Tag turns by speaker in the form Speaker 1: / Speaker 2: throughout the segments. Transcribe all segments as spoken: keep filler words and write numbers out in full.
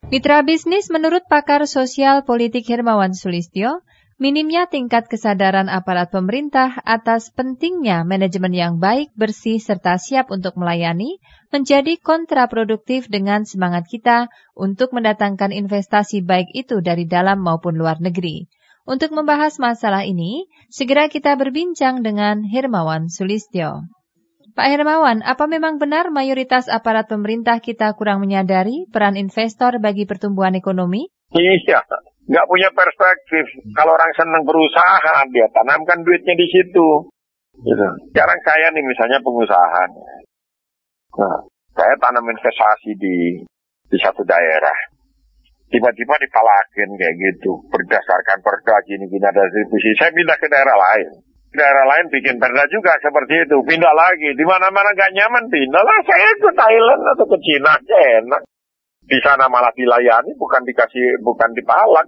Speaker 1: Mitra bisnis menurut pakar sosial politik Hermawan Sulistyo, minimnya tingkat kesadaran aparat pemerintah atas pentingnya manajemen yang baik, bersih, serta siap untuk melayani menjadi kontraproduktif dengan semangat kita untuk mendatangkan investasi baik itu dari dalam maupun luar negeri. Untuk membahas masalah ini, segera kita berbincang dengan Hermawan Sulistyo. Pak Hermawan, apa memang benar mayoritas aparat pemerintah kita kurang menyadari peran investor bagi pertumbuhan ekonomi?
Speaker 2: Iya, nggak punya perspektif. Kalau orang senang berusaha, dia tanamkan duitnya di situ. Gitu. Sekarang saya nih misalnya pengusaha. Nah, saya tanam investasi di di satu daerah. Tiba-tiba dipalakin kayak gitu. Berdasarkan perda gini-gini ada distribusi. Saya pindah ke daerah lain. Daerah lain bikin perda juga seperti itu. Pindah lagi. Di mana-mana nggak nyaman, pindah lah. Saya ke Thailand atau ke Cina aja enak. Di sana malah dilayani, bukan dikasih, bukan dipalak.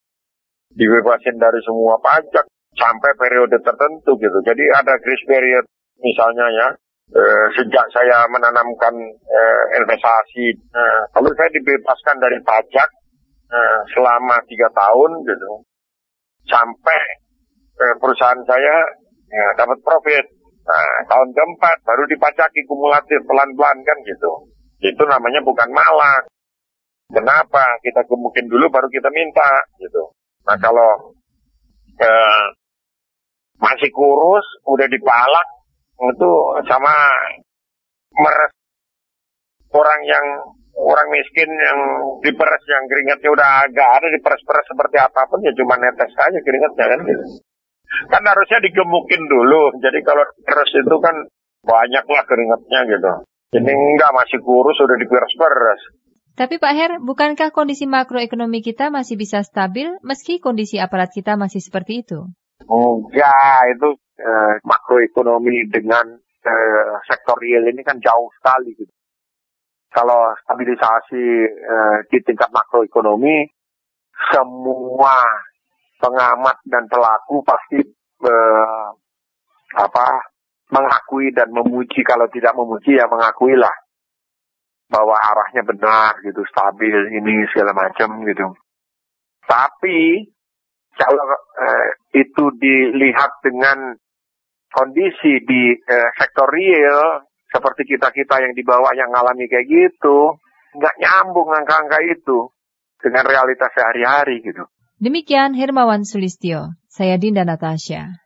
Speaker 2: Dibebasin dari semua pajak sampai periode tertentu gitu. Jadi ada grace period misalnya ya. Eh, sejak saya menanamkan eh, investasi, eh, kalau saya dibebaskan dari pajak eh, selama tiga tahun gitu. Sampai perusahaan saya ya, dapat profit. Nah, tahun keempat baru dipajaki kumulatif pelan-pelan kan gitu. Itu namanya bukan malak. Kenapa? Kita gemukin dulu baru kita minta gitu. Nah kalau eh, masih kurus, udah dipalak, itu sama meres orang yang orang miskin yang diperes yang keringatnya udah agak ada diperes-peres seperti apapun ya cuma netes aja keringatnya kan gitu. Kan harusnya digemukin dulu. Jadi kalau peres itu kan banyaklah keringatnya gitu. Ini enggak, masih kurus udah diperes-peres.
Speaker 1: Tapi Pak Her, bukankah kondisi makroekonomi kita masih bisa stabil meski kondisi aparat kita masih seperti itu?
Speaker 2: Enggak, itu eh, makroekonomi dengan eh, sektor real ini kan jauh sekali gitu. Kalau stabilisasi eh, di tingkat makroekonomi, semua pengamat dan pelaku pasti eh, apa mengakui dan memuji. Kalau tidak memuji ya mengakuilah bahwa arahnya benar gitu, stabil ini segala macam gitu. Tapi kalau eh, itu dilihat dengan kondisi di eh, sektor real seperti kita-kita yang di bawah yang ngalami kayak gitu, nggak nyambung angka-angka itu dengan realitas sehari-hari gitu.
Speaker 1: Demikian Hermawan Sulistyo, saya Dinda Natasha.